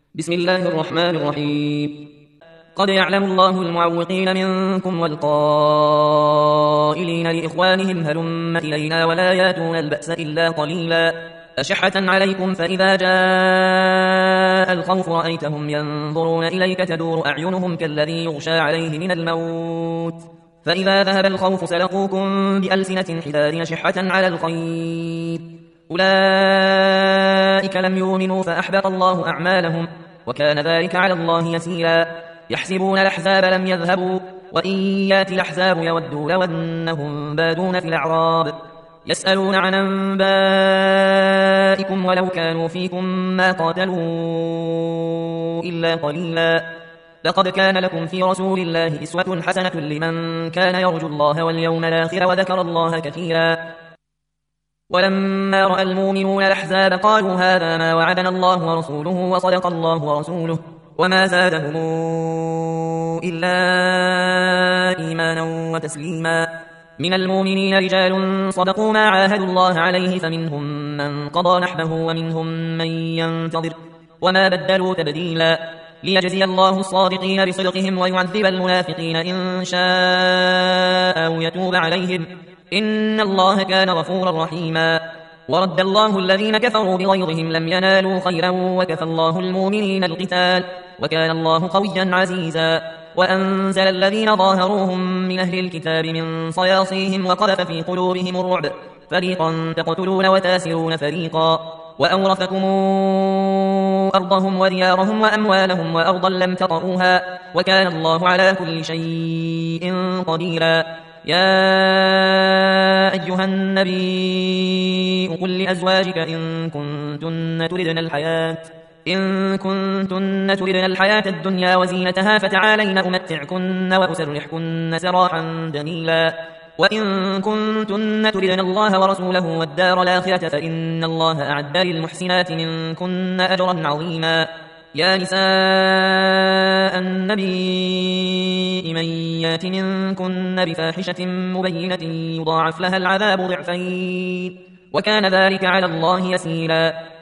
بسم الله الرحمن الرحيم. قد يعلم الله المعوقين منكم والقائلين لإخوانهم هلم إلينا ولا ياتون البأس إلا قليلا أشحة عليكم فإذا جاء الخوف رأيتهم ينظرون إليك تدور أعينهم كالذي يغشى عليه من الموت فإذا ذهب الخوف سلقوكم بألسنة حداد أشحة على الخير أولئك لم يؤمنوا فأحبط الله أعمالهم وكان ذلك على الله يسيرا يحسبون الأحزاب لم يذهبوا وإن يأتي الأحزاب يودوا لو أنهم بادون في الأعراب يسألون عن أنبائكم ولو كانوا فيكم ما قاتلوا إلا قليلا لقد كان لكم في رسول الله أسوة حسنة لمن كان يرجو الله واليوم الآخر وذكر الله كثيرا ولما رأى المؤمنون الأحزاب قالوا هذا ما وعدنا الله ورسوله وصدق الله ورسوله وما زادهم إلا إيمانا وتسليما من المؤمنين رجال صدقوا ما عاهدوا الله عليه فمنهم من قضى نحبه ومنهم من ينتظر وما بدلوا تبديلا ليجزي الله الصادقين بصدقهم ويعذب المنافقين إن شاء أو يتوب عليهم إن الله كان غفورا رحيما ورد الله الذين كفروا بغيظهم لم ينالوا خيرا وكفى الله المؤمنين القتال وكان الله قويا عزيزا وأنزل الذين ظاهروهم من أهل الكتاب من صياصيهم وقذف في قلوبهم الرعب فريقا تقتلون وتاسرون فريقا وأورثكم أرضهم وديارهم وأموالهم وأرضا لم تطئوها وكان الله على كل شيء قديرا يا أيها النبي قل لأزواجك إن كنتن تردن الحياة الدنيا وزينتها فتعالين أمتعكن وأسرحكن سراحا جميلا وإن كنتن تردن الله ورسوله والدار الآخرة فإن الله أعد للمحسنات منكن أجرا عظيما يا نساء النبي من يات منكن بفاحشة مبينة يضاعف لها العذاب ضعفين وكان ذلك على الله يسيرا